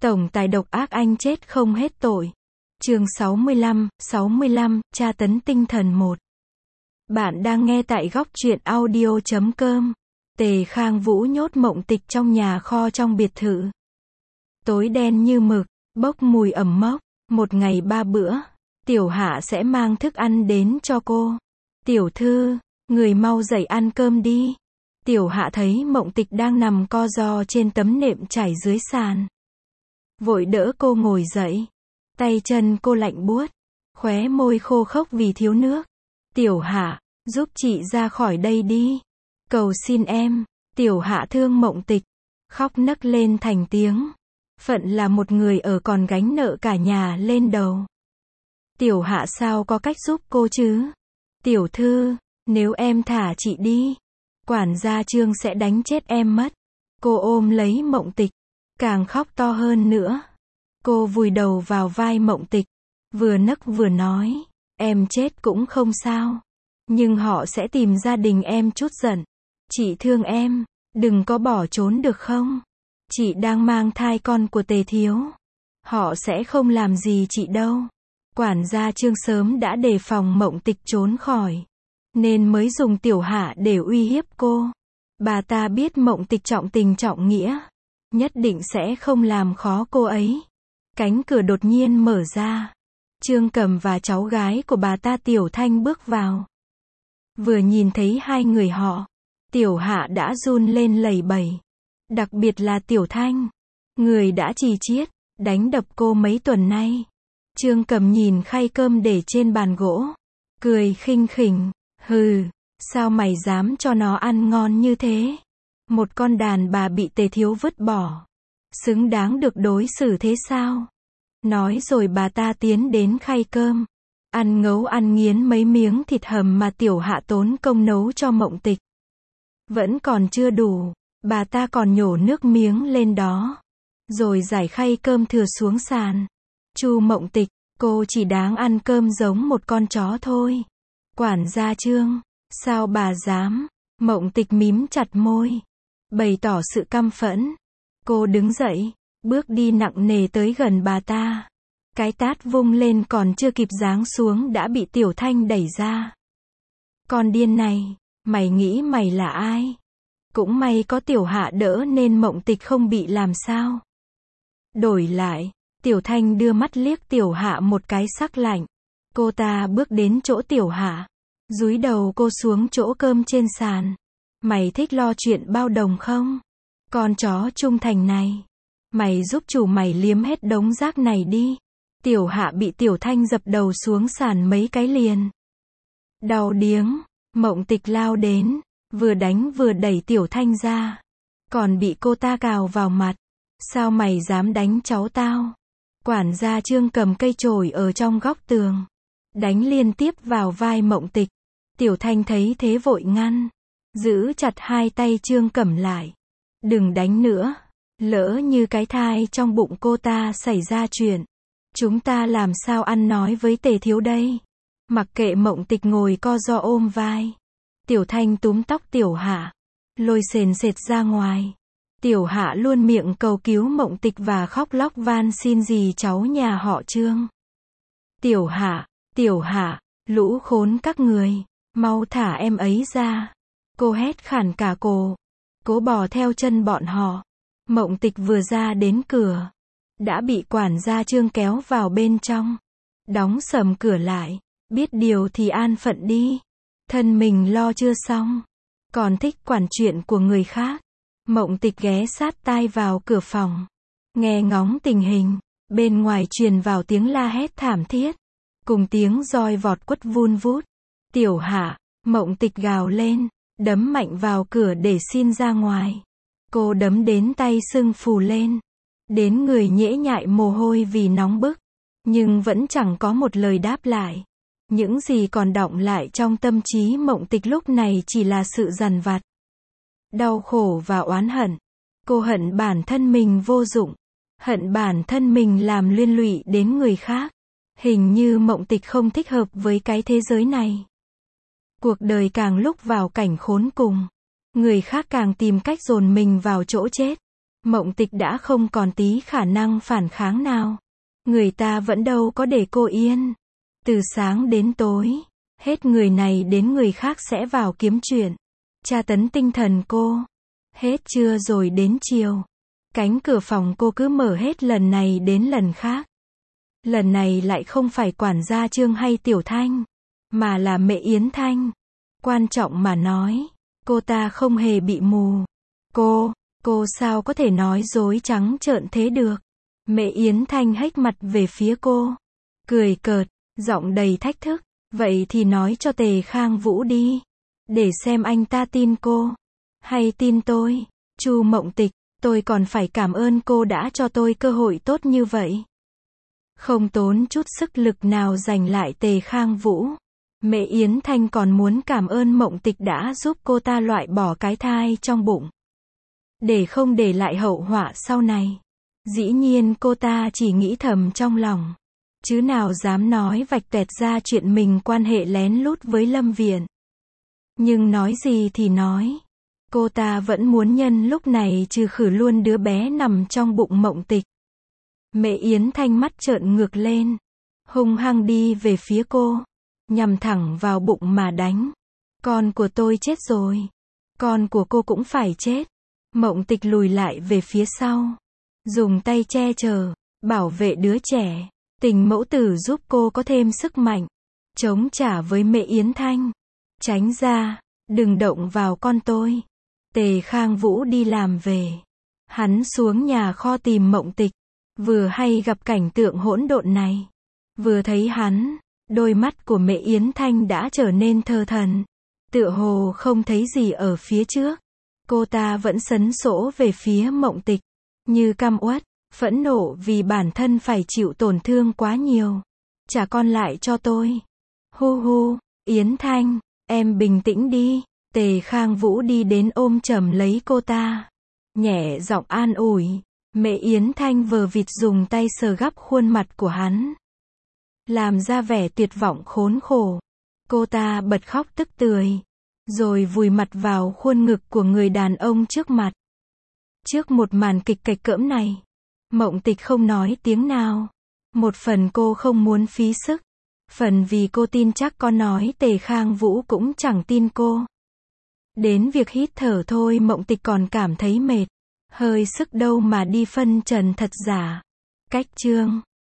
Tổng tài độc ác anh chết không hết tội. Chương 65, tra tấn tinh thần 1. Bạn đang nghe tại góc truyện audio.com. Tề Khang Vũ nhốt Mộng Tịch trong nhà kho trong biệt thự. Tối đen như mực, bốc mùi ẩm mốc. Một ngày 3 bữa, Tiểu Hạ sẽ mang thức ăn đến cho cô. Tiểu thư, người mau dậy ăn cơm đi. Tiểu Hạ thấy Mộng Tịch đang nằm co ro trên tấm nệm trải dưới sàn. Vội đỡ cô ngồi dậy. Tay chân cô lạnh buốt, khóe môi khô khốc vì thiếu nước. Tiểu Hạ, giúp chị ra khỏi đây đi. Cầu xin em. Tiểu Hạ thương Mộng Tịch, khóc nấc lên thành tiếng. Phận là một người ở còn gánh nợ cả nhà lên đầu. Tiểu Hạ sao có cách giúp cô chứ? Tiểu thư, nếu em thả chị đi, quản gia Trương sẽ đánh chết em mất. Cô ôm lấy Mộng Tịch, càng khóc to hơn nữa. Cô vùi đầu vào vai Mộng Tịch, vừa nấc vừa nói, em chết cũng không sao. Nhưng họ sẽ tìm gia đình em trút giận. Chị thương em, đừng có bỏ trốn được không? Chị đang mang thai con của Tề thiếu. Họ sẽ không làm gì chị đâu. Quản gia Trương sớm đã đề phòng Mộng Tịch trốn khỏi, nên mới dùng Tiểu Hạ để uy hiếp cô. Bà ta biết Mộng Tịch trọng tình trọng nghĩa, nhất định sẽ không làm khó cô ấy. Cánh cửa đột nhiên mở ra. Trương Cầm và cháu gái của bà ta Tiểu Thanh bước vào. Vừa nhìn thấy hai người họ, Tiểu Hạ đã run lên lẩy bẩy. Đặc biệt là Tiểu Thanh, người đã chì chiết, đánh đập cô mấy tuần nay. Trương Cầm nhìn khay cơm để trên bàn gỗ, cười khinh khỉnh, hừ, sao mày dám cho nó ăn ngon như thế? Một con đàn bà bị Tề thiếu vứt bỏ, xứng đáng được đối xử thế sao? Nói rồi bà ta tiến đến khay cơm, ăn ngấu ăn nghiến mấy miếng thịt hầm mà Tiểu Hạ tốn công nấu cho Mộng Tịch. Vẫn còn chưa đủ, bà ta còn nhổ nước miếng lên đó, rồi rải khay cơm thừa xuống sàn. Chu Mộng Tịch, cô chỉ đáng ăn cơm giống một con chó thôi. Quản gia Trương, sao bà dám? Mộng Tịch mím chặt môi, bày tỏ sự căm phẫn. Cô đứng dậy, bước đi nặng nề tới gần bà ta. Cái tát vung lên còn chưa kịp giáng xuống đã bị Tiểu Thanh đẩy ra. Con điên này, mày nghĩ mày là ai? Cũng may có Tiểu Hạ đỡ nên Mộng Tịch không bị làm sao. Đổi lại, Tiểu Thanh đưa mắt liếc Tiểu Hạ một cái sắc lạnh. Cô ta bước đến chỗ Tiểu Hạ, dúi đầu cô xuống chỗ cơm trên sàn. Mày thích lo chuyện bao đồng không? Con chó trung thành này, mày giúp chủ mày liếm hết đống rác này đi. Tiểu Hạ bị Tiểu Thanh dập đầu xuống sàn mấy cái liền. Đau điếng, Mộng Tịch lao đến, vừa đánh vừa đẩy Tiểu Thanh ra. Còn bị cô ta cào vào mặt. Sao mày dám đánh cháu tao? Quản gia Trương cầm cây chổi ở trong góc tường, đánh liên tiếp vào vai Mộng Tịch. Tiểu Thanh thấy thế vội ngăn, giữ chặt hai tay Trương Cẩm lại. Đừng đánh nữa, lỡ như cái thai trong bụng cô ta xảy ra chuyện, chúng ta làm sao ăn nói với Tề thiếu đây? Mặc kệ Mộng Tịch ngồi co ro ôm vai, Tiểu Thanh túm tóc Tiểu Hạ, lôi sền sệt ra ngoài. Tiểu Hạ luôn miệng cầu cứu Mộng Tịch và khóc lóc van xin dì cháu nhà họ Trương. Tiểu Hạ, lũ khốn các người, mau thả em ấy ra. Cô hét khản cả cổ, cố bò theo chân bọn họ. Mộng Tịch vừa ra đến cửa, đã bị quản gia Trương kéo vào bên trong, đóng sầm cửa lại. Biết điều thì an phận đi, thân mình lo chưa xong, còn thích quản chuyện của người khác. Mộng Tịch ghé sát tai vào cửa phòng, nghe ngóng tình hình. Bên ngoài truyền vào tiếng la hét thảm thiết, cùng tiếng roi vọt quất vun vút. Tiểu Hạ, Mộng Tịch gào lên, đấm mạnh vào cửa để xin ra ngoài. Cô đấm đến tay sưng phù lên, đến người nhễ nhại mồ hôi vì nóng bức, nhưng vẫn chẳng có một lời đáp lại. Những gì còn đọng lại trong tâm trí Mộng Tịch lúc này chỉ là sự dằn vặt, đau khổ và oán hận. Cô hận bản thân mình vô dụng, hận bản thân mình làm liên lụy đến người khác. Hình như Mộng Tịch không thích hợp với cái thế giới này. Cuộc đời càng lúc vào cảnh khốn cùng, người khác càng tìm cách dồn mình vào chỗ chết. Mộng Tịch đã không còn tí khả năng phản kháng nào. Người ta vẫn đâu có để cô yên. Từ sáng đến tối, hết người này đến người khác sẽ vào kiếm chuyện, tra tấn tinh thần cô. Hết trưa rồi đến chiều, cánh cửa phòng cô cứ mở hết lần này đến lần khác. Lần này lại không phải quản gia Trương hay Tiểu Thanh, mà là mẹ Yến Thanh. Quan trọng mà nói, cô ta không hề bị mù. Cô sao có thể nói dối trắng trợn thế được? Mẹ Yến Thanh hếch mặt về phía cô, cười cợt, giọng đầy thách thức. Vậy thì nói cho Tề Khang Vũ đi, để xem anh ta tin cô, hay tin tôi. Chu Mộng Tịch, tôi còn phải cảm ơn cô đã cho tôi cơ hội tốt như vậy. Không tốn chút sức lực nào giành lại Tề Khang Vũ. Mẹ Yến Thanh còn muốn cảm ơn Mộng Tịch đã giúp cô ta loại bỏ cái thai trong bụng, để không để lại hậu họa sau này. Dĩ nhiên cô ta chỉ nghĩ thầm trong lòng, chứ nào dám nói vạch tuẹt ra chuyện mình quan hệ lén lút với Lâm Viện. Nhưng nói gì thì nói, cô ta vẫn muốn nhân lúc này trừ khử luôn đứa bé nằm trong bụng Mộng Tịch. Mẹ Yến Thanh mắt trợn ngược lên, hung hăng đi về phía cô, nhằm thẳng vào bụng mà đánh. Con của tôi chết rồi, con của cô cũng phải chết. Mộng Tịch lùi lại về phía sau, dùng tay che chở, bảo vệ đứa trẻ. Tình mẫu tử giúp cô có thêm sức mạnh, chống trả với mẹ Yến Thanh. Tránh ra, đừng động vào con tôi. Tề Khang Vũ đi làm về, hắn xuống nhà kho tìm Mộng Tịch, vừa hay gặp cảnh tượng hỗn độn này. Vừa thấy hắn, đôi mắt của mẹ Yến Thanh đã trở nên thơ thẩn, tựa hồ không thấy gì ở phía trước. Cô ta vẫn sấn sổ về phía Mộng Tịch, như căm uất, phẫn nộ vì bản thân phải chịu tổn thương quá nhiều. Trả con lại cho tôi. Hu hu, Yến Thanh, em bình tĩnh đi. Tề Khang Vũ đi đến ôm chầm lấy cô ta, nhẹ giọng an ủi. Mẹ Yến Thanh vờ vịt dùng tay sờ gắp khuôn mặt của hắn, làm ra vẻ tuyệt vọng khốn khổ. Cô ta bật khóc tức tưởi, rồi vùi mặt vào khuôn ngực của người đàn ông trước mặt. Trước một màn kịch cạch cỡm này, Mộng Tịch không nói tiếng nào. Một phần cô không muốn phí sức, phần vì cô tin chắc có nói Tề Khang Vũ cũng chẳng tin cô. Đến việc hít thở thôi Mộng Tịch còn cảm thấy mệt, hơi sức đâu mà đi phân trần thật giả. Cách chương